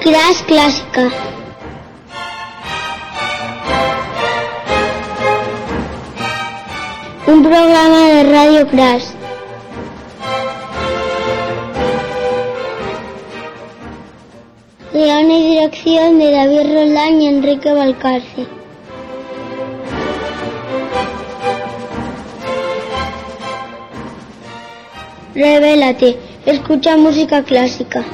Crash Clásica. Un programa de Radio Crash. Guión y dirección de David Roldán y Enrique Valcarce. Revélate, escucha música clásica.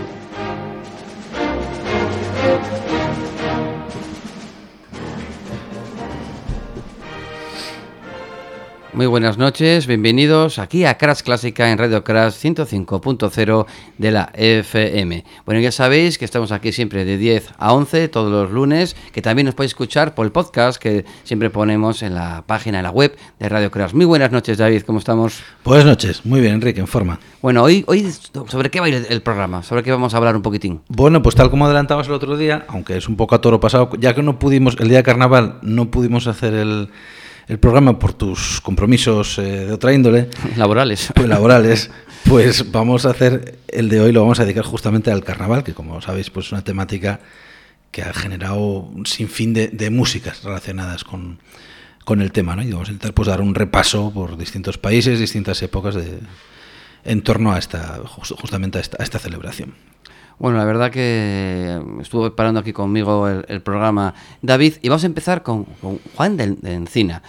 Muy buenas noches, bienvenidos aquí a Crash Clásica en Radio Crash 105.0 de la FM. Bueno, ya sabéis que estamos aquí siempre de 10 a 11 todos los lunes, que también nos podéis escuchar por el podcast que siempre ponemos en la página, en la web de Radio Crash. Muy buenas noches, David, ¿cómo estamos? Buenas noches, muy bien, Enrique, en forma. Bueno, hoy ¿sobre qué va a ir el programa? ¿Sobre qué vamos a hablar un poquitín? Bueno, pues tal como adelantamos el otro día, aunque es un poco a toro pasado, ya que no pudimos, el día de carnaval no pudimos hacer el programa por tus compromisos de otra índole. Laborales. Pues vamos a hacer el de hoy, lo vamos a dedicar justamente al carnaval, que como sabéis, pues es una temática que ha generado un sinfín de músicas relacionadas con el tema, ¿no? Y vamos a intentar pues dar un repaso por distintos países, distintas épocas en torno a justamente a esta celebración. Bueno, la verdad que estuvo preparando aquí conmigo el programa David, y vamos a empezar con Juan de Encina,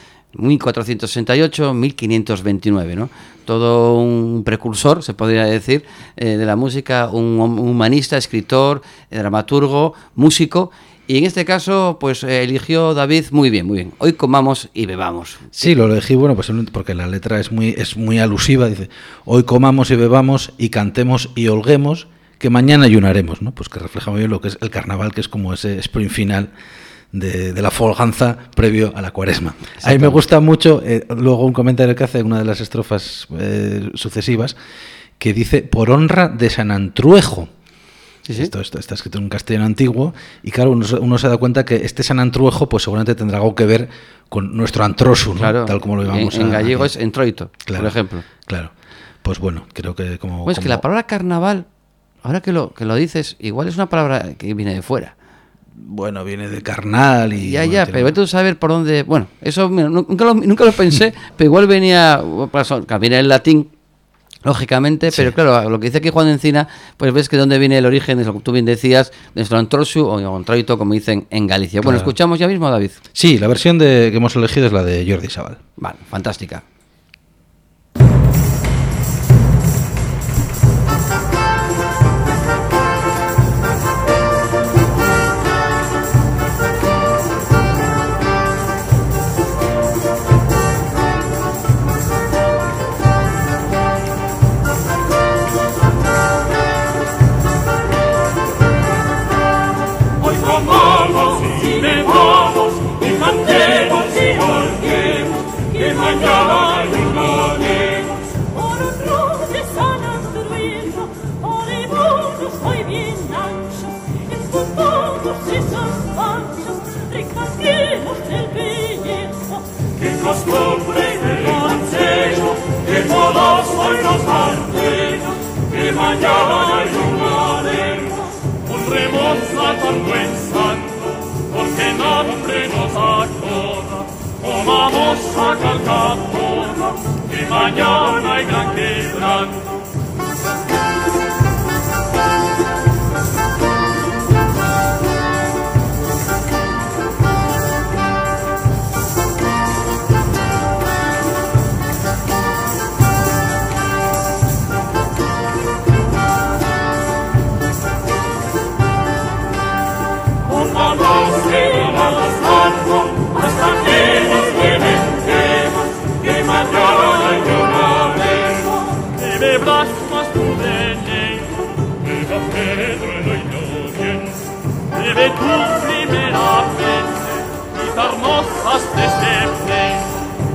1468-1529, ¿no? Todo un precursor, se podría decir, de la música, un humanista, escritor, dramaturgo, músico. Y en este caso, pues eligió David muy bien. Hoy comamos y bebamos. Sí, lo elegí, bueno, pues porque la letra es muy alusiva. Dice, hoy comamos y bebamos y cantemos y holguemos, que mañana ayunaremos, ¿no? Pues que refleja muy bien lo que es el carnaval, que es como ese sprint final de la folganza previo a la cuaresma. A mí me gusta mucho, luego un comentario que hace en una de las estrofas sucesivas, que dice, por honra de San Antruejo. Sí. Esto está escrito en un castellano antiguo, y claro, uno se da cuenta que este San Antruejo pues seguramente tendrá algo que ver con nuestro Antrosu, ¿no? Claro, tal como lo llamamos en gallego es entroito, claro, por ejemplo. Claro, pues bueno, creo que Pues que la palabra carnaval, ahora que lo dices, igual es una palabra que viene de fuera. Bueno, viene de carnal y... Ya, pero vete a saber por dónde... Bueno, eso mira, nunca lo pensé, pero igual venía... Viene en latín, lógicamente, sí. Pero claro, lo que dice aquí Juan de Encina, pues ves que dónde viene el origen, es lo que tú bien decías, nuestro antrosu o antroito, como dicen en Galicia. Bueno, claro. ¿Escuchamos ya mismo, David? Sí, la versión que hemos elegido es la de Jordi Sabal. Vale, fantástica. Mañana ayunaremos, pondremos al buen santo, porque nombre nos acorda, comamos a calcapona, que mañana hay gran quebranto. Hasta que nos levantemos, que mañana ayunaremos, que bebrás más tu veneno, beba Pedro el inocencia, bebe tú primeramente, y darnos hasta este pleno,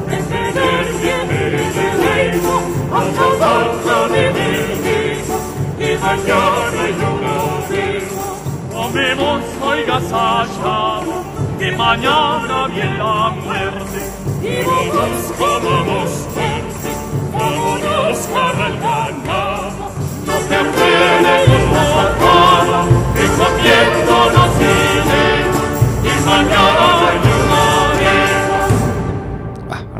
hasta tanto vivimos, que mañana ayunaremos, comemos oigas allá, que mañana viene la muerte, y vamos fuerte, vámonos para el ganado, no te apenes con la cara, que conviene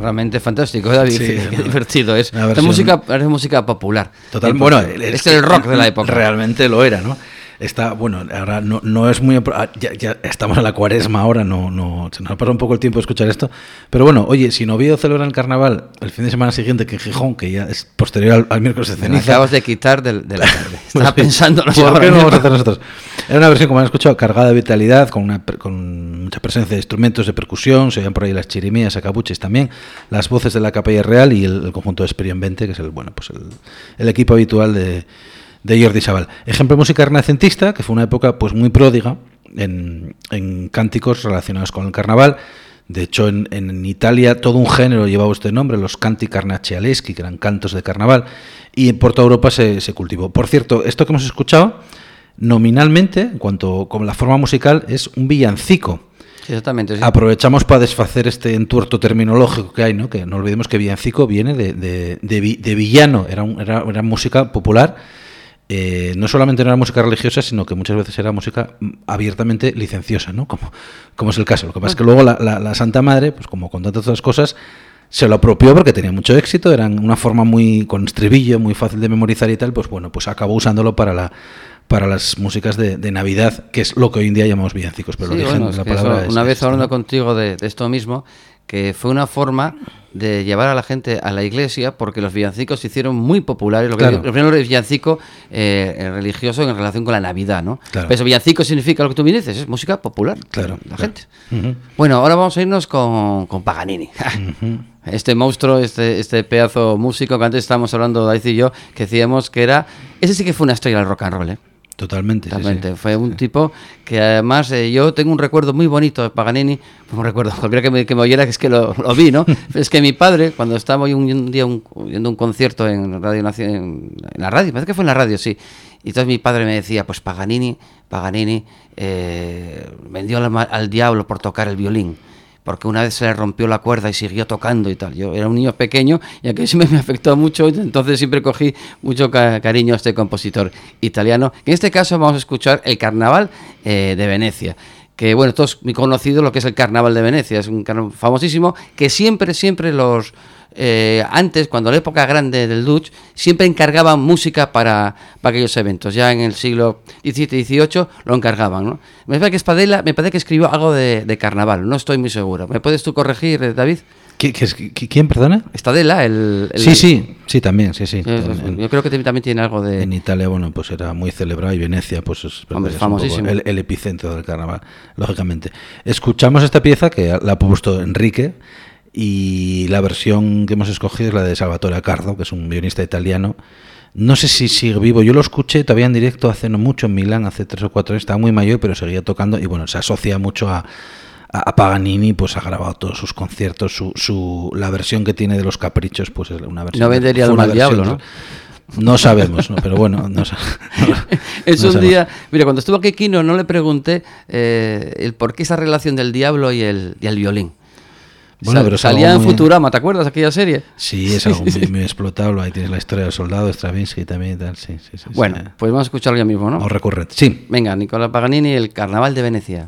realmente fantástico, David. Sí, Qué divertido es. una Es versión- música popular. Total, Entonces, bueno, es el rock de la época. Realmente lo era, ¿no? Está, bueno, ahora no es muy... Ya estamos en la cuaresma ahora, se nos ha pasado un poco el tiempo de escuchar esto. Pero bueno, oye, si Oviedo celebra el carnaval el fin de semana siguiente que en Gijón, que ya es posterior al miércoles de Me ceniza... acabas de quitar de la tarde. Estaba pensando, no sé, ¿Por ahora qué no mismo. vamos a hacer nosotros? Era una versión, como han escuchado, cargada de vitalidad, con mucha presencia de instrumentos de percusión, se oían por ahí las chirimías, acabuches también, las voces de la Capella Real y el conjunto de Esperienvente, que es el equipo habitual de Jordi Sabal. Ejemplo de música renacentista, que fue una época pues muy pródiga en cánticos relacionados con el carnaval. De hecho, en Italia todo un género llevaba este nombre, los canti carnaccialeschi, que eran cantos de carnaval, y por toda Europa se cultivó. Por cierto, esto que hemos escuchado, nominalmente, en cuanto con la forma musical, es un villancico. Sí, exactamente. Sí. Aprovechamos para desfacer este entuerto terminológico que hay, ¿no? Que no olvidemos que villancico viene de villano, era música popular. No solamente no era música religiosa, sino que muchas veces era música abiertamente licenciosa, ¿no? Como es el caso. Lo que pasa es que luego la Santa Madre, pues como con tantas otras cosas, se lo apropió porque tenía mucho éxito, eran una forma muy con estribillo, muy fácil de memorizar y tal, pues bueno, pues acabó usándolo para las músicas de Navidad, que es lo que hoy en día llamamos villancicos, pero Sí, el origen bueno, de la es que palabra eso, es... una vez hablando ¿no? contigo de esto mismo, que fue una forma de llevar a la gente a la iglesia, porque los villancicos se hicieron muy populares. Lo Claro. primero es villancico religioso en relación con la Navidad, ¿no? Claro. Pero eso, villancico significa lo que tú me dices, es música popular. Claro, La claro. gente. Ujú. Bueno, ahora vamos a irnos con Paganini. Este monstruo, este pedazo músico que antes estábamos hablando, David y yo, que decíamos que era... Ese sí que fue una estrella del rock and roll, ¿eh? Totalmente. sí, Totalmente. sí. Fue un tipo que además yo tengo un recuerdo muy bonito de Paganini, un recuerdo, cualquiera que me oyera que es que lo vi, ¿no? Es que mi padre, cuando estaba un día oyendo un concierto en Radio Nacional, en la radio, parece que fue en la radio, sí, y entonces mi padre me decía, pues Paganini vendió al diablo por tocar el violín, porque una vez se le rompió la cuerda y siguió tocando y tal. Yo era un niño pequeño y aquello siempre me afectó mucho, entonces siempre cogí mucho cariño a este compositor italiano. En este caso vamos a escuchar el Carnaval de Venecia, que bueno, todos muy conocido lo que es el Carnaval de Venecia, es un carnaval famosísimo que siempre los... antes, cuando la época grande del Dutch, siempre encargaban música para aquellos eventos. Ya en el siglo XVII y XVIII lo encargaban, ¿no? Me parece que Spadella, que escribió algo de carnaval, no estoy muy seguro. ¿Me puedes tú corregir, David? ¿Quién, perdona? Stadella, Sí, también, sí. Yo creo que también tiene algo de... En Italia, bueno, pues era muy celebrado y Venecia, pues es Hombre, un famosísimo. poco el epicentro del carnaval, lógicamente. Escuchamos esta pieza que la ha puesto Enrique y la versión que hemos escogido es la de Salvatore Accardo, que es un violinista italiano. No sé si sigue vivo, yo lo escuché todavía en directo hace no mucho en Milán, hace 3 o 4 años, estaba muy mayor, pero seguía tocando y bueno, se asocia mucho a Paganini, pues ha grabado todos sus conciertos, la versión que tiene de los Caprichos, pues es una versión... No vendería al mal diablo, ¿no? No sabemos, ¿no? Pero bueno, Es no un sabemos. día... Mira, cuando estuvo aquí Kino no le pregunté el por qué esa relación del diablo y el violín. Bueno, pero es salía algo en muy- Futurama, ¿te acuerdas aquella serie? Sí, es algo muy explotable. Ahí tienes la historia del soldado, Stravinsky también y tal. Sí. Bueno, pues vamos a escucharlo ya mismo, ¿no? O recurrente. Sí. Venga, Nicola Paganini, el Carnaval de Venecia.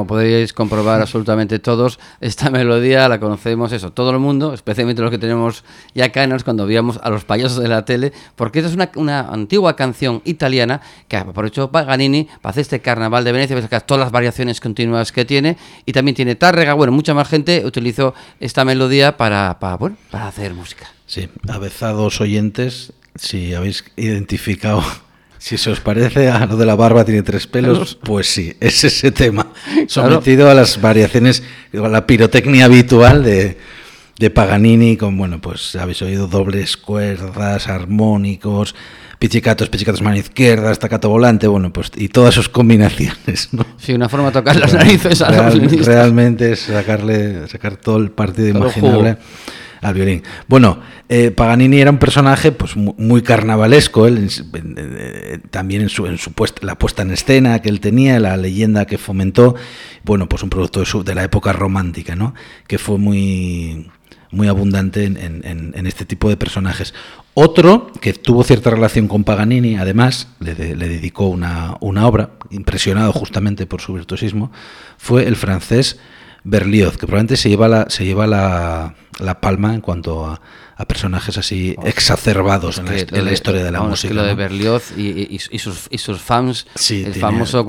como podéis comprobar absolutamente todos, esta melodía la conocemos todo el mundo, especialmente los que tenemos ya canas cuando veíamos a los payasos de la tele, porque esta es una antigua canción italiana que aprovechó Paganini para hacer este Carnaval de Venecia, para todas las variaciones continuas que tiene, y también tiene Tárrega. Bueno, mucha más gente utilizó esta melodía para hacer música. Sí, avezados oyentes, si habéis identificado, si se os parece a lo de la barba tiene 3 pelos, pues sí, es ese tema, sometido a las variaciones, a la pirotecnia habitual de Paganini, con, bueno, pues habéis oído dobles cuerdas, armónicos, pizzicatos mano izquierda, staccato volante, bueno, pues y todas sus combinaciones, ¿no? Sí, una forma de tocar las narices a los violinistas. Realmente es sacar todo el partido imaginable al violín. Bueno, Paganini era un personaje pues muy carnavalesco, él también la puesta en escena que él tenía, la leyenda que fomentó, bueno, pues un producto de la época romántica, ¿no? Que fue muy abundante en este tipo de personajes. Otro que tuvo cierta relación con Paganini, además, le dedicó una obra, impresionado justamente por su virtuosismo, fue el francés Berlioz, que probablemente se lleva la palma en cuanto a personajes así exacerbados en la historia de la música. Que lo de Berlioz y sus fans, sí, el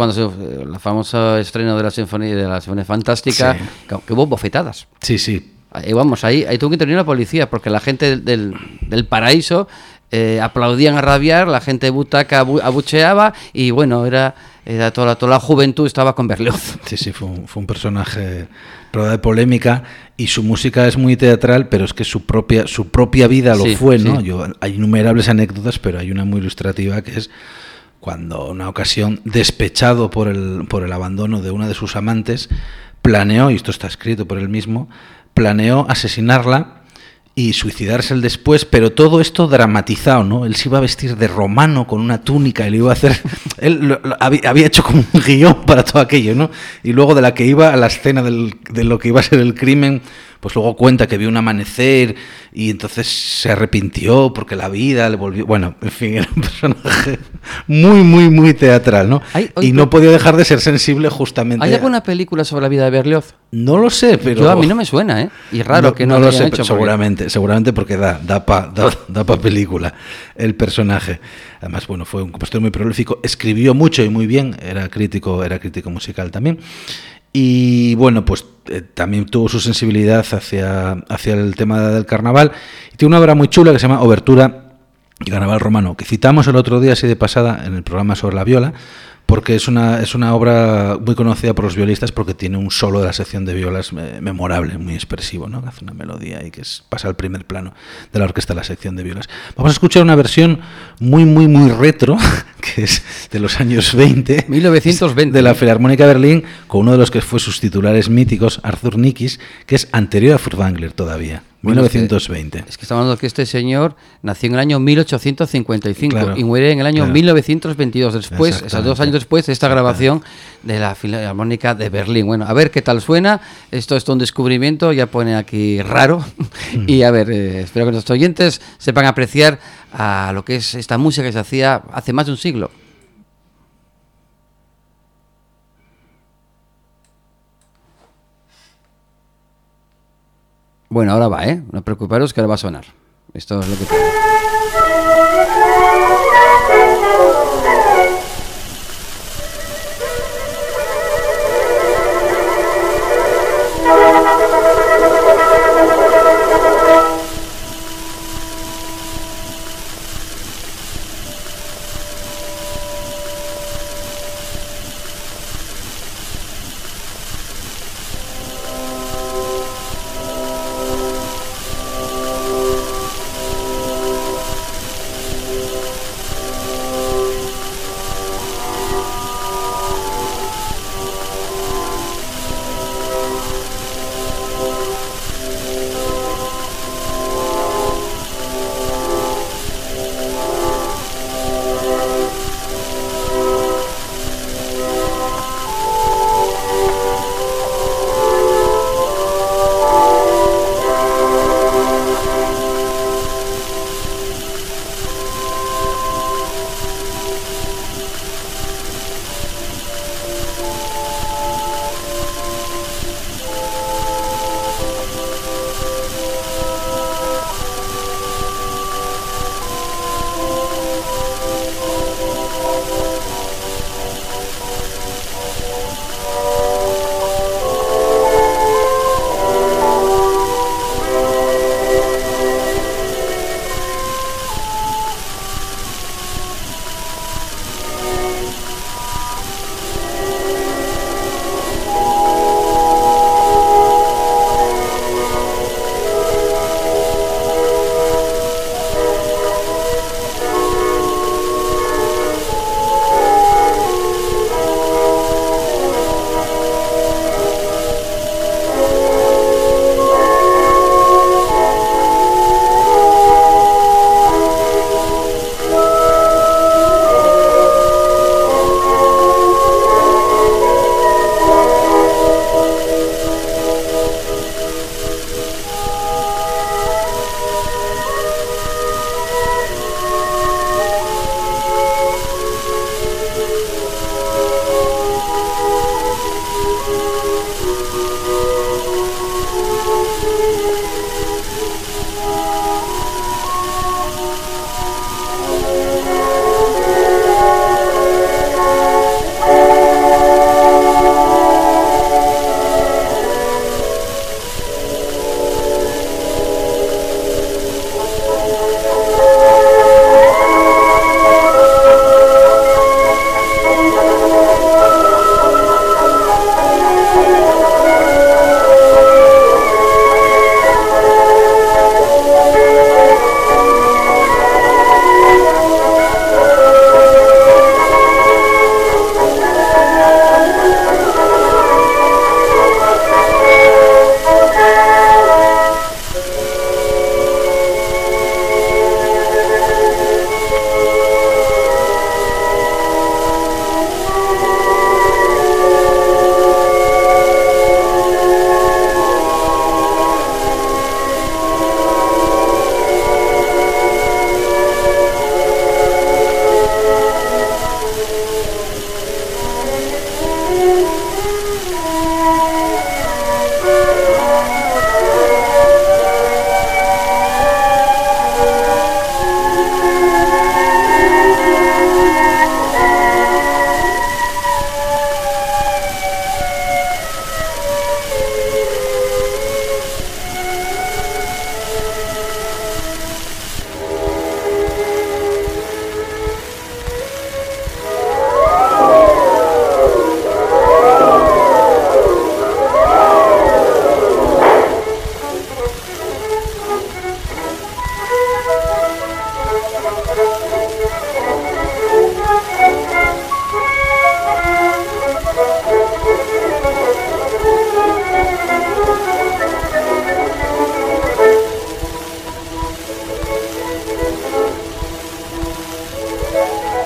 famoso estreno de la Sinfonía Fantástica, sí, que hubo bofetadas. Sí, sí. Ahí tuvo que intervenir la policía, porque la gente del paraíso aplaudían a rabiar, la gente de butaca abucheaba, y bueno, era toda la juventud estaba con Berlioz. Sí, fue un personaje rodeado de polémica, y su música es muy teatral, pero es que su propia vida lo fue, ¿no? Sí. Hay innumerables anécdotas, pero hay una muy ilustrativa, que es cuando una ocasión, despechado por el abandono de una de sus amantes, planeó, y esto está escrito por él mismo, planeó asesinarla y suicidarse él después, pero todo esto dramatizado, ¿no? Él se iba a vestir de romano con una túnica y le iba a hacer... Él había hecho como un guión para todo aquello, ¿no? Y luego de la que iba a la escena de lo que iba a ser el crimen, pues luego cuenta que vio un amanecer y entonces se arrepintió porque la vida le volvió... Bueno, en fin, era un personaje muy teatral, ¿no? Y no podía dejar de ser sensible justamente... ¿Hay alguna película sobre la vida de Berlioz? No lo sé, pero... A mí no me suena, ¿eh? Y raro que no lo lo sé, hayan hecho. Seguramente porque da pa película el personaje. Además, bueno, fue un compositor muy prolífico, escribió mucho y muy bien, era crítico musical también. Y bueno, pues también tuvo su sensibilidad hacia el tema del carnaval. Y tiene una obra muy chula que se llama Obertura y Carnaval Romano, que citamos el otro día así de pasada en el programa sobre la viola, porque es una obra muy conocida por los violistas, porque tiene un solo de la sección de violas memorable, muy expresivo, ¿no? Hace una melodía y que pasa al primer plano de la orquesta de la sección de violas. Vamos a escuchar una versión muy retro, que es de los años 1920, de la Filarmónica de Berlín, con uno de los que fue sus titulares míticos, Arthur Nikisch, que es anterior a Furtwängler todavía. Bueno, 1920. Es que estamos hablando que este señor nació en el año 1855, claro, y muere en el año 1922. Después, esos 2 años después, de esta grabación de la Filarmónica de Berlín. Bueno, a ver qué tal suena. Esto es un descubrimiento, ya pone aquí raro. Y a ver, espero que nuestros oyentes sepan apreciar a lo que es esta música que se hacía hace más de un siglo. Bueno, ahora va, ¿eh? No preocuparos que ahora va a sonar. Esto es lo que...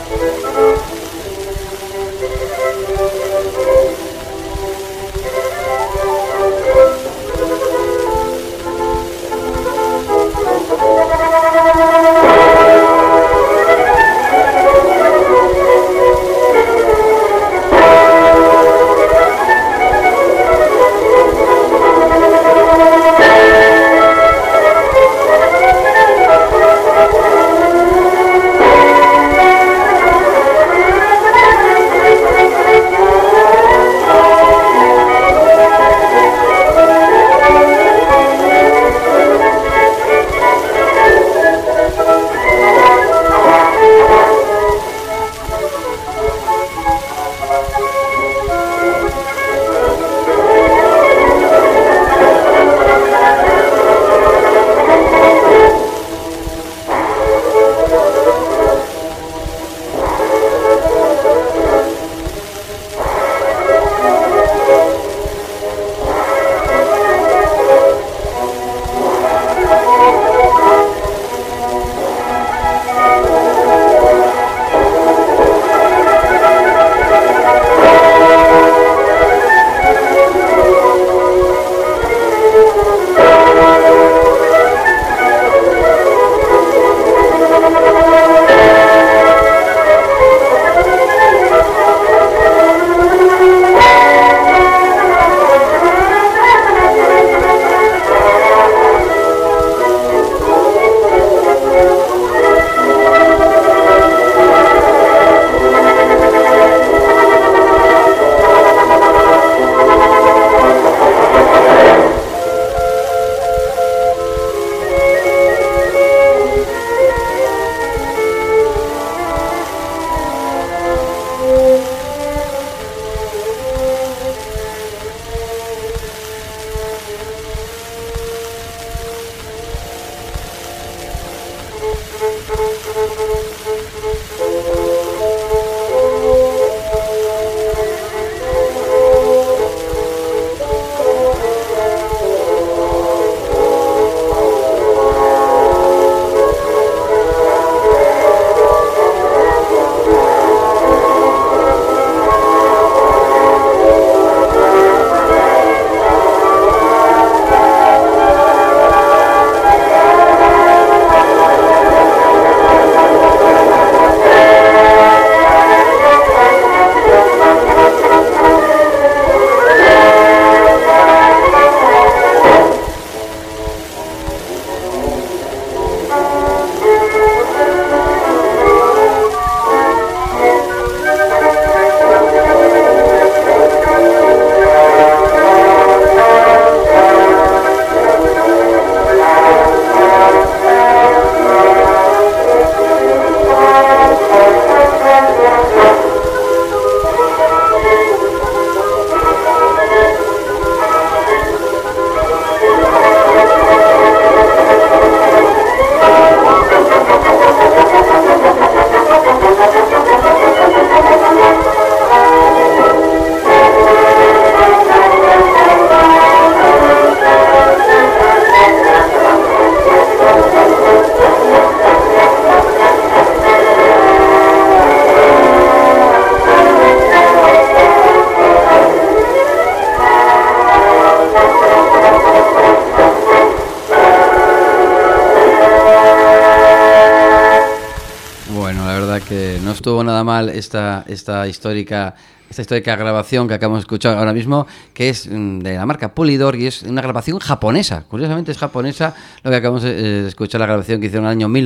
estuvo nada mal esta histórica grabación que acabamos de escuchar ahora mismo, que es de la marca Polydor y es una grabación japonesa. Curiosamente es japonesa lo que acabamos de escuchar, la grabación que hicieron en el año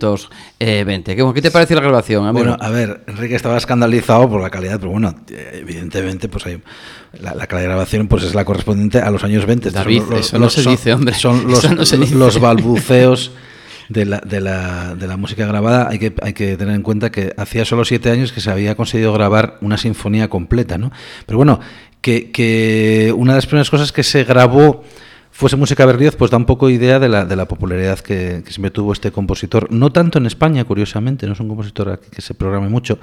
1920. ¿Qué te pareció la grabación, amigo? Bueno, a ver, Enrique estaba escandalizado por la calidad, pero bueno, evidentemente pues hay la calidad de grabación pues es la correspondiente a los años 20. David, eso no se dice, hombre. Son los balbuceos de la música grabada. Hay que tener en cuenta que hacía solo 7 años que se había conseguido grabar una sinfonía completa, ¿no? Pero bueno, que una de las primeras cosas que se grabó fuese música Berlioz, pues da un poco idea de la popularidad que siempre tuvo este compositor. No tanto en España, curiosamente, no es un compositor que se programe mucho.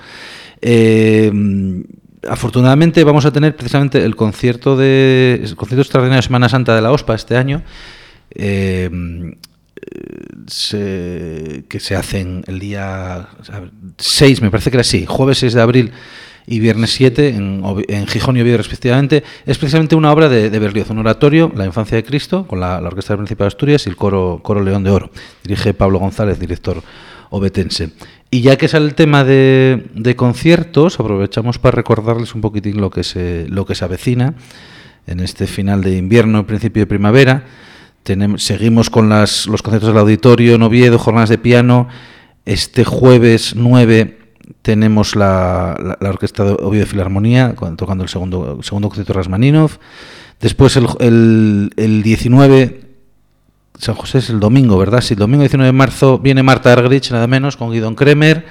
Afortunadamente vamos a tener precisamente el concierto extraordinario de Semana Santa de la OSPA este año. que se hacen el día 6, me parece que era así, jueves 6 de abril y viernes 7 en Gijón y Oviedo respectivamente, es precisamente una obra de Berlioz, un oratorio, La infancia de Cristo, con la Orquesta del Principado de Asturias y el coro León de Oro. Dirige Pablo González, director obetense. Y ya que sale el tema de conciertos, aprovechamos para recordarles un poquitín lo que se avecina en este final de invierno, principio de primavera. Seguimos con los conciertos del Auditorio en Oviedo, jornadas de piano. Este jueves 9 tenemos la Orquesta de Oviedo Filarmonía tocando el segundo concierto de Rasmaninov. Después el 19, San José es el domingo, ¿verdad? Sí, el domingo 19 de marzo viene Marta Argerich, nada menos, con Guidon Kremer.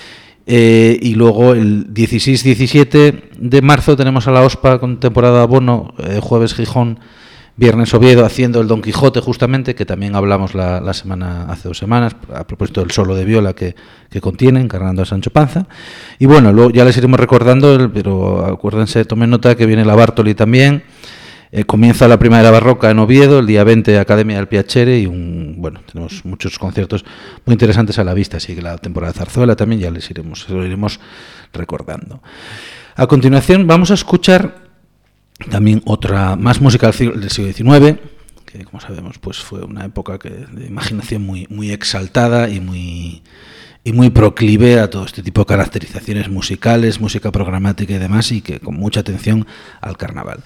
Y luego el 16-17 de marzo tenemos a la OSPA con temporada abono, jueves Gijón, viernes Oviedo, haciendo el Don Quijote justamente, que también hablamos hace 2 semanas, a propósito del solo de viola que contiene, encarnando a Sancho Panza. Y bueno, luego ya les iremos recordando, pero acuérdense, tomen nota que viene la Bartoli también. Comienza la Primavera Barroca en Oviedo, el día 20 Academia del Piacere, y tenemos muchos conciertos muy interesantes a la vista, así que la temporada de Zarzuela también ya se lo iremos recordando. A continuación vamos a escuchar también otra más música del siglo XIX, que como sabemos pues fue una época de imaginación muy exaltada y muy proclive a todo este tipo de caracterizaciones musicales, música programática y demás, y que con mucha atención al carnaval.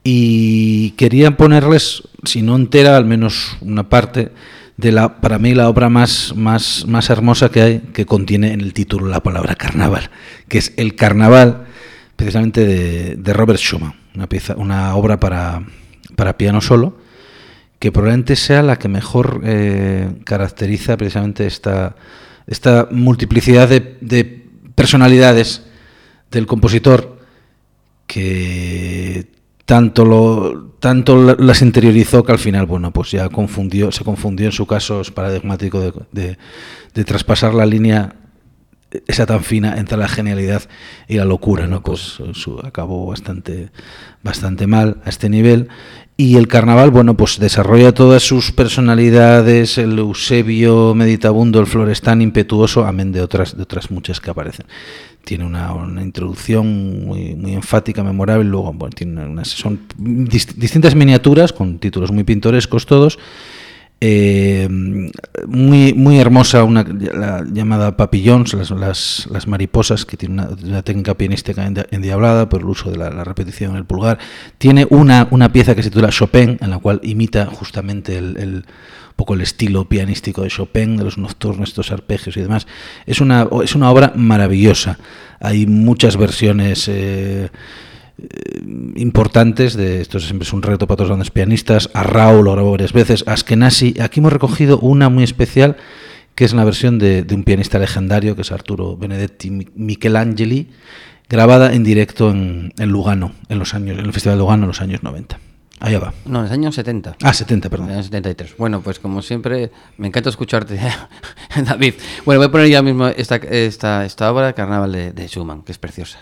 Y quería ponerles, si no entera, al menos una parte de para mí la obra más hermosa que hay, que contiene en el título la palabra carnaval, que es El Carnaval, precisamente de Robert Schumann, una obra para piano solo, que probablemente sea la que mejor caracteriza precisamente esta multiplicidad de personalidades del compositor, que tanto las interiorizó que al final, bueno, pues ya se confundió en su caso, es paradigmático de traspasar la línea esa tan fina entre la genialidad y la locura, ¿no? Pues acabó bastante mal a este nivel. Y el carnaval, bueno, pues desarrolla todas sus personalidades, el Eusebio meditabundo, el Florestán impetuoso, amén de otras muchas que aparecen. Tiene una introducción muy enfática, memorable, luego bueno, son distintas miniaturas con títulos muy pintorescos todos. Muy hermosa, la llamada papillons, las mariposas, que tiene una técnica pianística endiablada por el uso de la repetición en el pulgar. Tiene una pieza que se titula Chopin, en la cual imita justamente un poco el estilo pianístico de Chopin, de los nocturnos, estos arpegios y demás. Es una obra maravillosa. Hay muchas versiones importantes de esto, siempre es un reto para todos los grandes pianistas. Arrau lo grabó varias veces, Askenazy. Aquí hemos recogido una muy especial, que es una versión de un pianista legendario, que es Arturo Benedetti Michelangeli, grabada en directo en Lugano, en el Festival de Lugano en los años 90. Allá va. No, en los años 70. 70, perdón. En los 73. Bueno, pues como siempre, me encanta escucharte, David. Bueno, voy a poner ya mismo esta obra, Carnaval de Schumann, que es preciosa.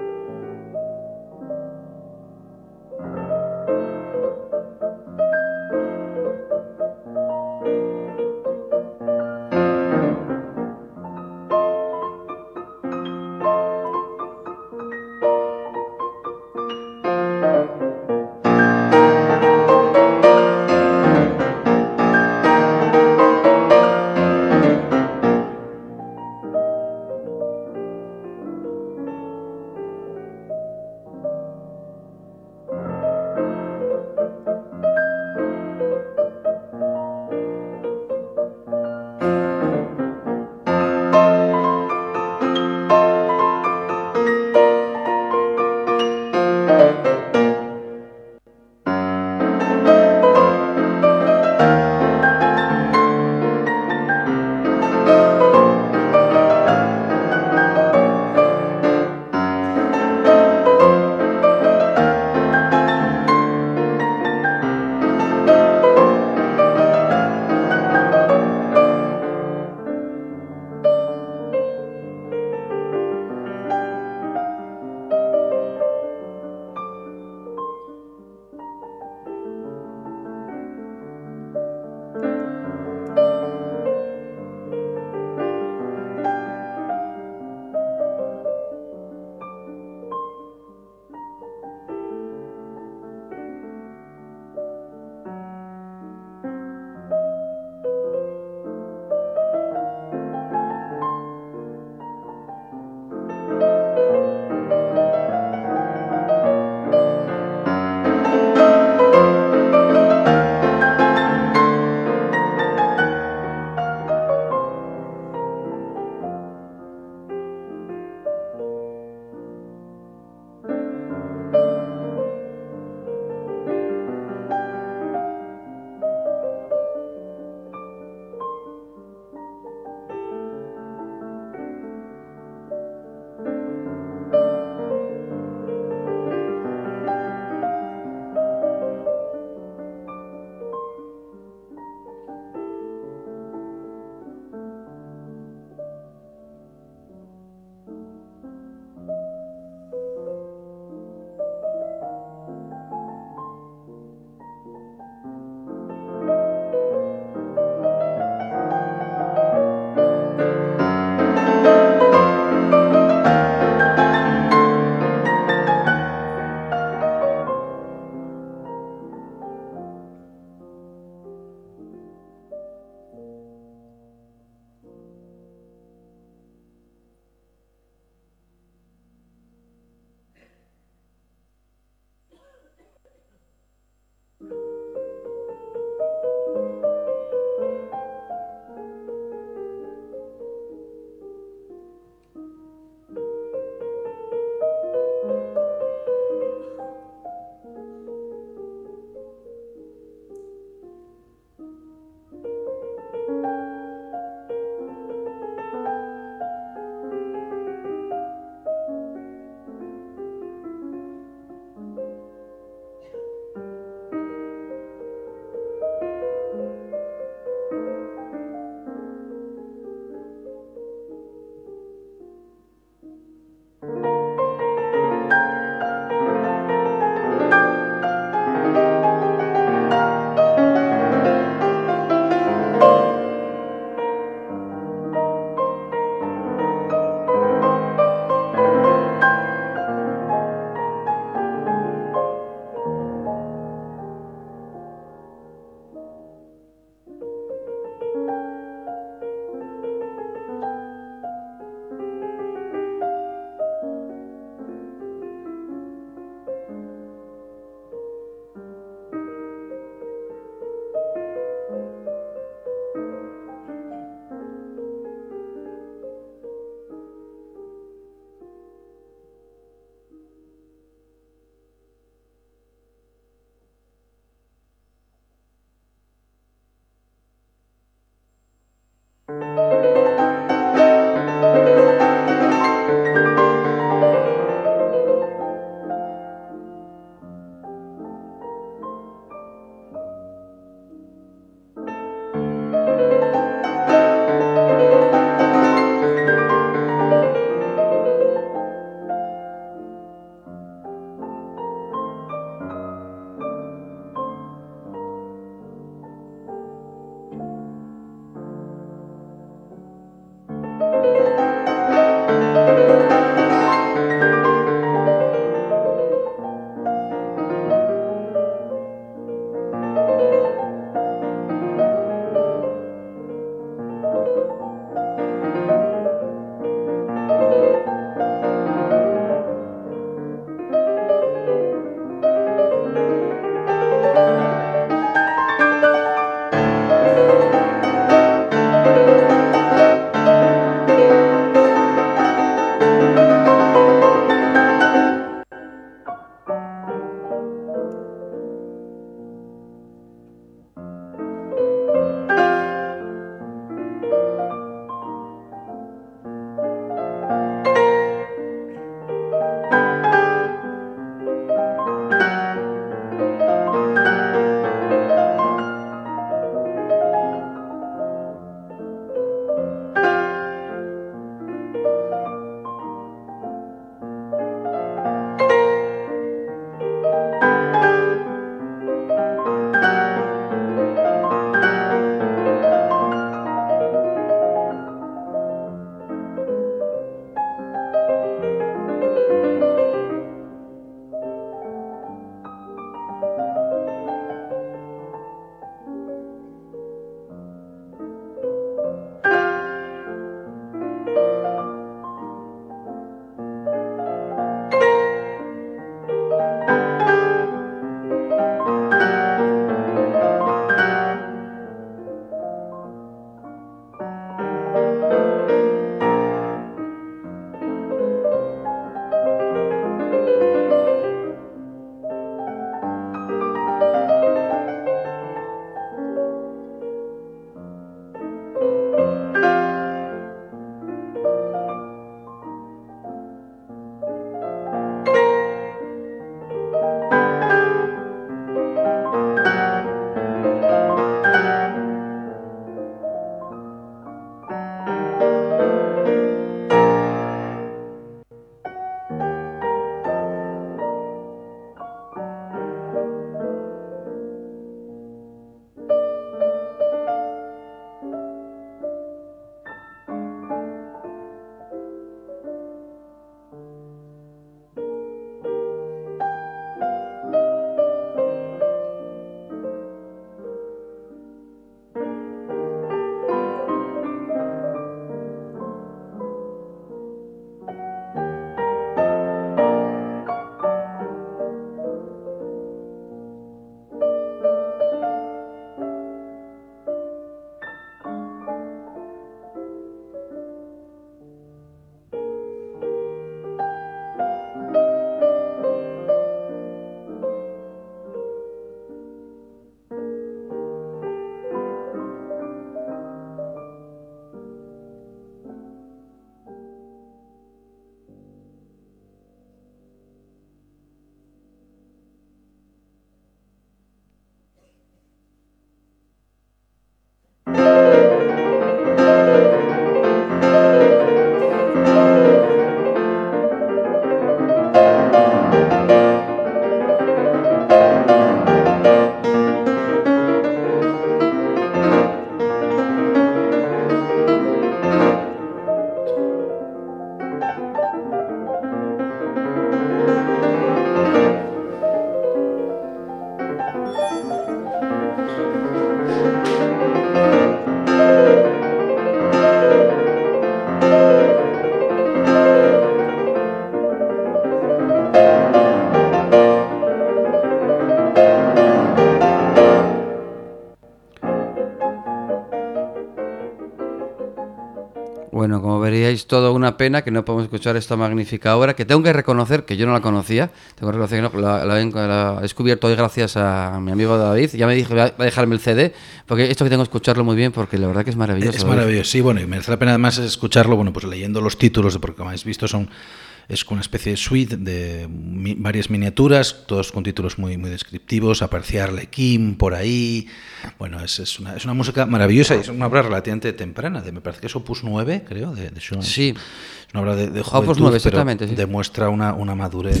Bueno, como veríais, toda una pena que no podemos escuchar esta magnífica obra, que tengo que reconocer que yo no la conocía, tengo que reconocer que no, la he descubierto hoy gracias a mi amigo David. Ya me dije, va a dejarme el CD, porque esto que tengo que escucharlo muy bien, porque la verdad que es maravilloso. Es maravilloso, sí, bueno, y merece la pena además escucharlo, bueno, pues leyendo los títulos, porque como habéis visto es una especie de suite de varias miniaturas, todos con títulos muy, muy descriptivos, Apreciar Lequim, por ahí. Bueno, es una música maravillosa y es una obra relativamente temprana, me parece que es Opus 9, creo, de Schoenberg. Sí. Es una obra de juventud, Opus 9, exactamente, pero sí. demuestra una madurez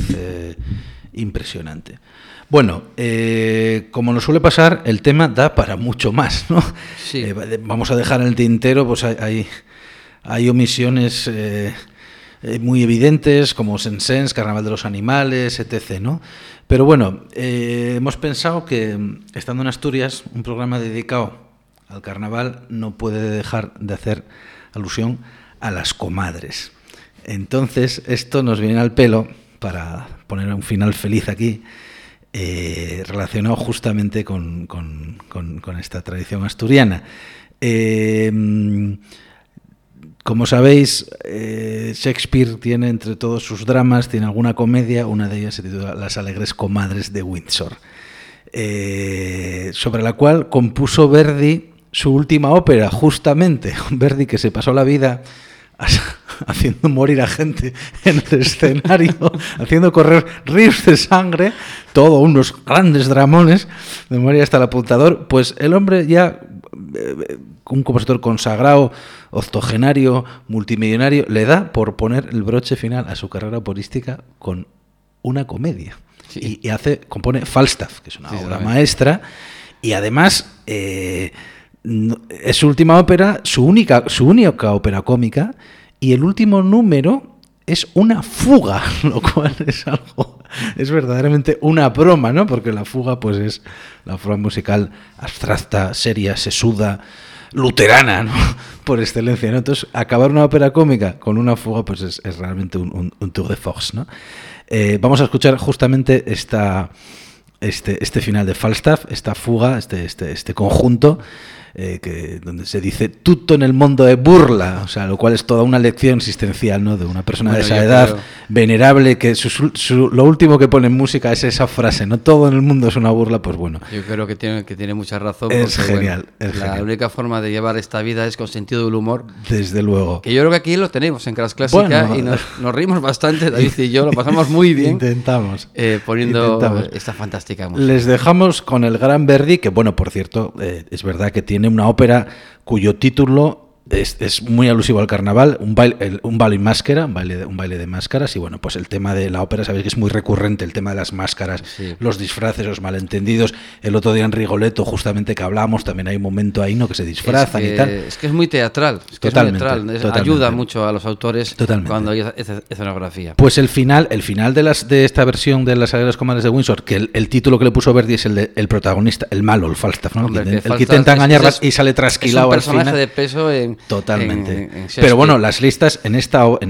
impresionante. Bueno, como nos suele pasar, el tema da para mucho más, ¿no? Sí. Vamos a dejar en el tintero, pues hay omisiones muy evidentes, como Sensens, Carnaval de los Animales, etc., ¿no? Pero bueno, hemos pensado que, estando en Asturias, un programa dedicado al carnaval no puede dejar de hacer alusión a las comadres. Entonces, esto nos viene al pelo para poner un final feliz aquí, relacionado justamente con esta tradición asturiana. Como sabéis, Shakespeare tiene entre todos sus dramas, tiene alguna comedia, una de ellas se titula Las alegres comadres de Windsor, sobre la cual compuso Verdi su última ópera, justamente. Verdi, que se pasó la vida haciendo morir a gente en el escenario, haciendo correr ríos de sangre, todo unos grandes dramones, de morir hasta el apuntador. Pues el hombre ya, un compositor consagrado, octogenario, multimillonario, le da por poner el broche final a su carrera operística con una comedia. Sí. Y compone Falstaff, que es una obra maestra, y además es su última ópera, su única ópera cómica, y el último número es una fuga, lo cual es verdaderamente una broma, ¿no? Porque la fuga, pues, es la forma musical abstracta, seria, sesuda, luterana, ¿no? Por excelencia, ¿no? Entonces, acabar una ópera cómica con una fuga, pues es realmente un tour de force, ¿no? Vamos a escuchar justamente este final de Falstaff, esta fuga, este conjunto, donde se dice tutto en el mundo de burla, o sea, lo cual es toda una lección existencial, ¿no? De una persona de esa edad venerable, que lo último que pone en música es esa frase, no todo en el mundo es una burla. Pues bueno, yo creo que tiene mucha razón. Es porque, genial, bueno, es genial. La única forma de llevar esta vida es con sentido del humor. Desde luego. Que yo creo que aquí lo tenemos en Crash Clásica, bueno, y nos reímos bastante, David y yo, lo pasamos muy bien. Intentamos. Poniendo esta fantástica música. Les dejamos con el gran Verdi, que bueno, por cierto, es verdad que tiene una ópera cuyo título es muy alusivo al carnaval, un baile y máscara, un baile de máscaras. Y bueno, pues el tema de la ópera, sabéis que es muy recurrente, el tema de las máscaras, sí, los disfraces, los malentendidos. El otro día en Rigoletto, justamente, que hablábamos, también hay un momento ahí, ¿no?, que se disfrazan y tal. Es que es muy teatral, Totalmente. Ayuda mucho a los autores cuando hay escenografía. Pues el final de esta versión de Las alegres comadres de Windsor, que el título que le puso Verdi es el protagonista, el malo, el Falstaff, ¿no? Hombre, el que intenta engañarlas y sale trasquilado al final. Es un personaje de peso Totalmente. Pero bueno, las listas en esta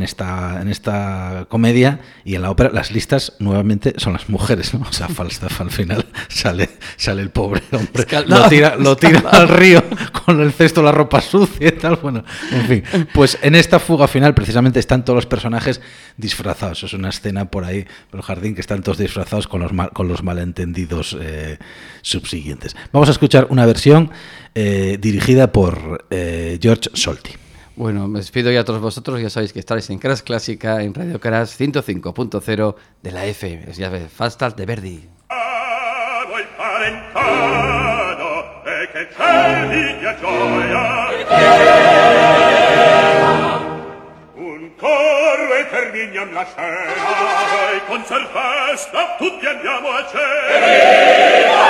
comedia y en la ópera, las listas nuevamente son las mujeres, ¿no? O sea, Falstaff al final sale el pobre hombre, lo tira al río con el cesto, la ropa sucia y tal. Bueno, en fin, pues en esta fuga final precisamente están todos los personajes disfrazados. Es una escena por ahí, por el jardín, que están todos disfrazados con los malentendidos subsiguientes. Vamos a escuchar una versión dirigida por George Solti. Bueno, me despido ya a todos vosotros. Ya sabéis que estáis en Crash Clásica, en Radio Crash 105.0 de la FM. Es ya Falstaff de Verdi. Un coro e terminiam la scena e con ser festa tutti andiamo al cielo.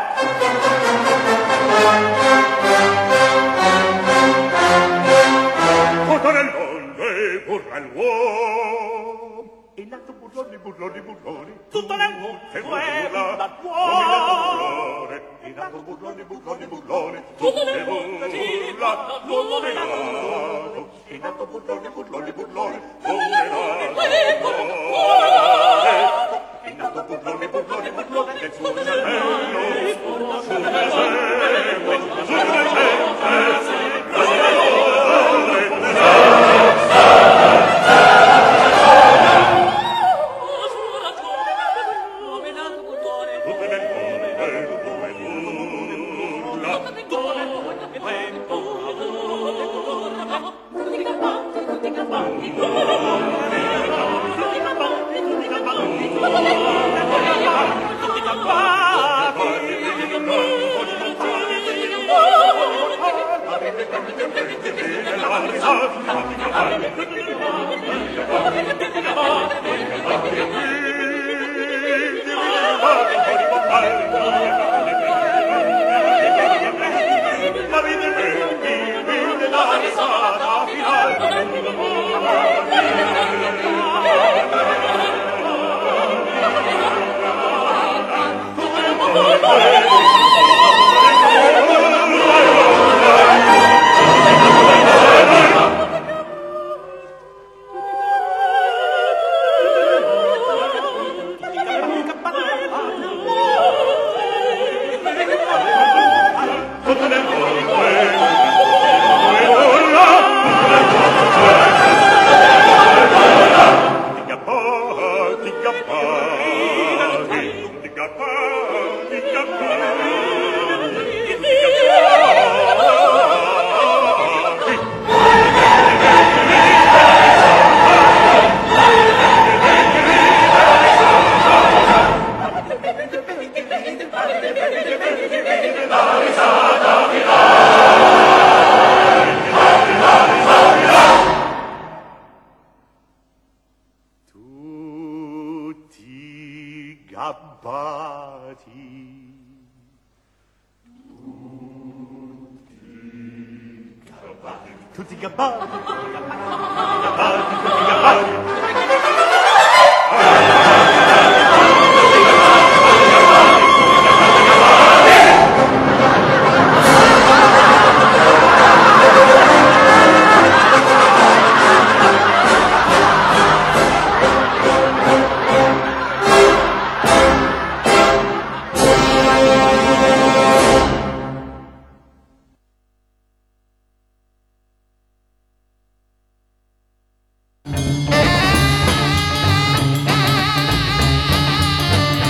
Tutto nel mondo e burla l'uomo, e nato burloni, burloni, burloni. Tutto nel mondo e burla l'uomo, e nato burloni, burloni, burloni. Tutto nel mondo e burla l'uomo, e nato burloni, burloni, burloni. E nato burloni, burloni, burloni. E sul cervello, sul cervello, sul cervello. La tutti gabbati. Tutti gabbati, tutti gabbati, tutti gabbati.